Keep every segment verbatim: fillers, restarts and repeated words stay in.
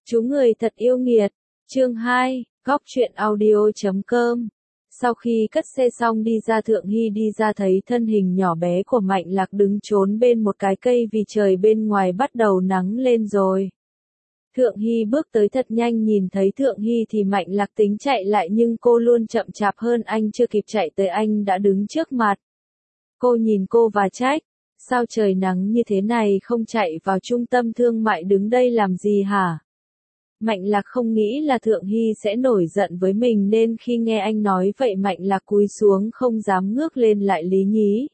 Chú người thật yêu nghiệt. Chương hai, góc truyện audio chấm com. Sau khi cất xe xong đi ra Thượng Hy đi ra thấy thân hình nhỏ bé của Mạnh Lạc đứng trốn bên một cái cây vì trời bên ngoài bắt đầu nắng lên rồi. Thượng Hy bước tới thật nhanh nhìn thấy Thượng Hy thì Mạnh Lạc tính chạy lại nhưng cô luôn chậm chạp hơn anh chưa kịp chạy tới anh đã đứng trước mặt. Cô nhìn cô và trách, sao trời nắng như thế này không chạy vào trung tâm thương mại đứng đây làm gì hả? Mạnh Lạc không nghĩ là Thượng Hy sẽ nổi giận với mình nên khi nghe anh nói vậy Mạnh Lạc cúi xuống không dám ngước lên lại lý nhí.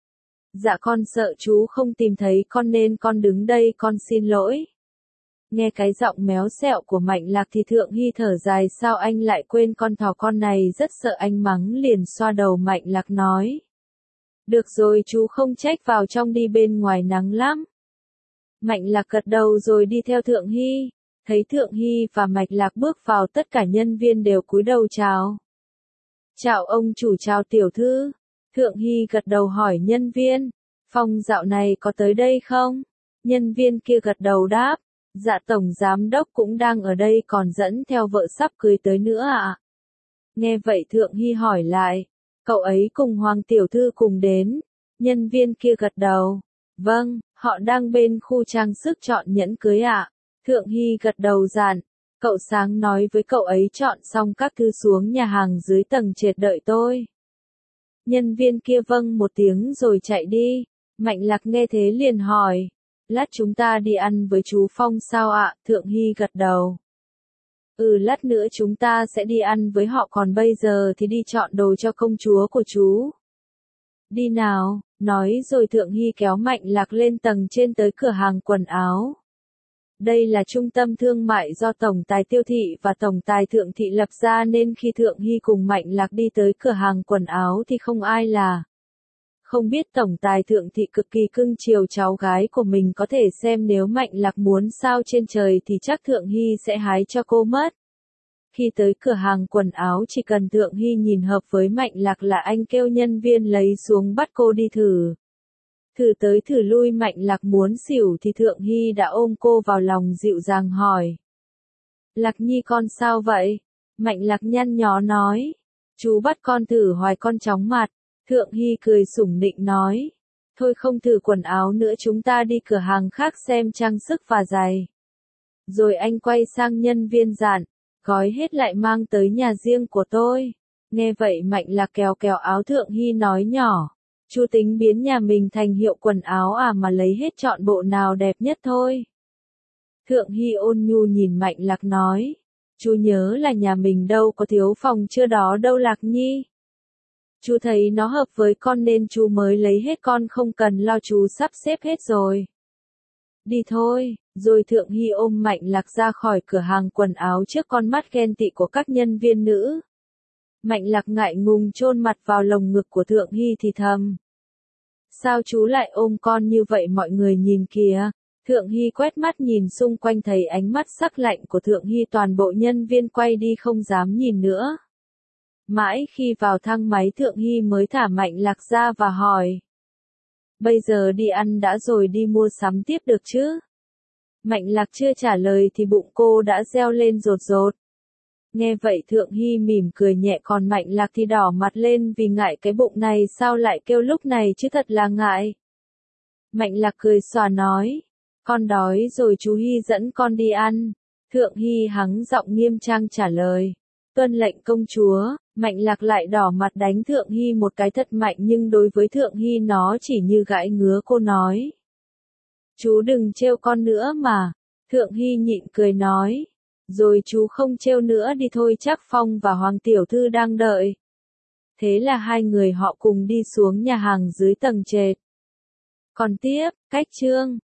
Dạ con sợ chú không tìm thấy con nên con đứng đây con xin lỗi. Nghe cái giọng méo xẹo của Mạnh Lạc thì Thượng Hy thở dài sao anh lại quên con thỏ con này rất sợ anh mắng liền xoa đầu Mạnh Lạc nói. Được rồi chú không trách vào trong đi bên ngoài nắng lắm. Mạnh Lạc gật đầu rồi đi theo Thượng Hy. Thấy Thượng Hy và Mạnh Lạc bước vào tất cả nhân viên đều cúi đầu chào. Chào ông chủ chào tiểu thư. Thượng Hy gật đầu hỏi nhân viên. Phong dạo này có tới đây không? Nhân viên kia gật đầu đáp. Dạ tổng giám đốc cũng đang ở đây còn dẫn theo vợ sắp cưới tới nữa ạ. À? Nghe vậy Thượng Hy hỏi lại. Cậu ấy cùng Hoàng tiểu thư cùng đến. Nhân viên kia gật đầu. Vâng, họ đang bên khu trang sức chọn nhẫn cưới ạ. À? Thượng Hy gật đầu dặn, cậu sáng nói với cậu ấy chọn xong các thứ xuống nhà hàng dưới tầng trệt đợi tôi. Nhân viên kia vâng một tiếng rồi chạy đi, Mạnh Lạc nghe thế liền hỏi, lát chúng ta đi ăn với chú Phong sao ạ? Thượng Hy gật đầu. Ừ lát nữa chúng ta sẽ đi ăn với họ còn bây giờ thì đi chọn đồ cho công chúa của chú. Đi nào, nói rồi Thượng Hy kéo Mạnh Lạc lên tầng trên tới cửa hàng quần áo. Đây là trung tâm thương mại do Tổng tài Tiêu Thị và Tổng tài Thượng Thị lập ra nên khi Thượng Hy cùng Mạnh Lạc đi tới cửa hàng quần áo thì không ai là. Không biết Tổng tài Thượng Thị cực kỳ cưng chiều cháu gái của mình có thể xem nếu Mạnh Lạc muốn sao trên trời thì chắc Thượng Hy sẽ hái cho cô mất. Khi tới cửa hàng quần áo chỉ cần Thượng Hy nhìn hợp với Mạnh Lạc là anh kêu nhân viên lấy xuống bắt cô đi thử. Thử tới thử lui Mạnh Lạc muốn xỉu thì Thượng Hy đã ôm cô vào lòng dịu dàng hỏi. Lạc Nhi con sao vậy? Mạnh Lạc nhăn nhó nói. Chú bắt con thử hoài con chóng mặt. Thượng Hy cười sủng nịnh nói. Thôi không thử quần áo nữa chúng ta đi cửa hàng khác xem trang sức và giày. Rồi anh quay sang nhân viên dặn. Gói hết lại mang tới nhà riêng của tôi. Nghe vậy Mạnh Lạc kéo kéo áo Thượng Hy nói nhỏ. Chú tính biến nhà mình thành hiệu quần áo à mà lấy hết chọn bộ nào đẹp nhất thôi. Thượng Hy ôn nhu nhìn Mạnh Lạc nói. Chú nhớ là nhà mình đâu có thiếu phòng chưa đó đâu Lạc Nhi. Chú thấy nó hợp với con nên chú mới lấy hết con không cần lo chú sắp xếp hết rồi. Đi thôi, rồi Thượng Hy ôm Mạnh Lạc ra khỏi cửa hàng quần áo trước con mắt ghen tị của các nhân viên nữ. Mạnh Lạc ngại ngùng chôn mặt vào lồng ngực của Thượng Hy thì thầm. Sao chú lại ôm con như vậy mọi người nhìn kìa. Thượng Hy quét mắt nhìn xung quanh thấy ánh mắt sắc lạnh của Thượng Hy toàn bộ nhân viên quay đi không dám nhìn nữa. Mãi khi vào thang máy Thượng Hy mới thả Mạnh Lạc ra và hỏi. Bây giờ đi ăn đã rồi đi mua sắm tiếp được chứ? Mạnh Lạc chưa trả lời thì bụng cô đã reo lên rột rột. Nghe vậy Thượng Hy mỉm cười nhẹ còn Mạnh Lạc thì đỏ mặt lên vì ngại cái bụng này sao lại kêu lúc này chứ thật là ngại. Mạnh Lạc cười xòa nói, con đói rồi chú Hy dẫn con đi ăn. Thượng Hy hắng giọng nghiêm trang trả lời, tuân lệnh công chúa. Mạnh Lạc lại đỏ mặt đánh Thượng Hy một cái thật mạnh nhưng đối với Thượng Hy nó chỉ như gãi ngứa cô nói. Chú đừng trêu con nữa mà. Thượng Hy nhịn cười nói. Rồi chú không trêu nữa đi thôi chắc Phong và Hoàng tiểu thư đang đợi. Thế là hai người họ cùng đi xuống nhà hàng dưới tầng trệt. Còn tiếp, cách chương.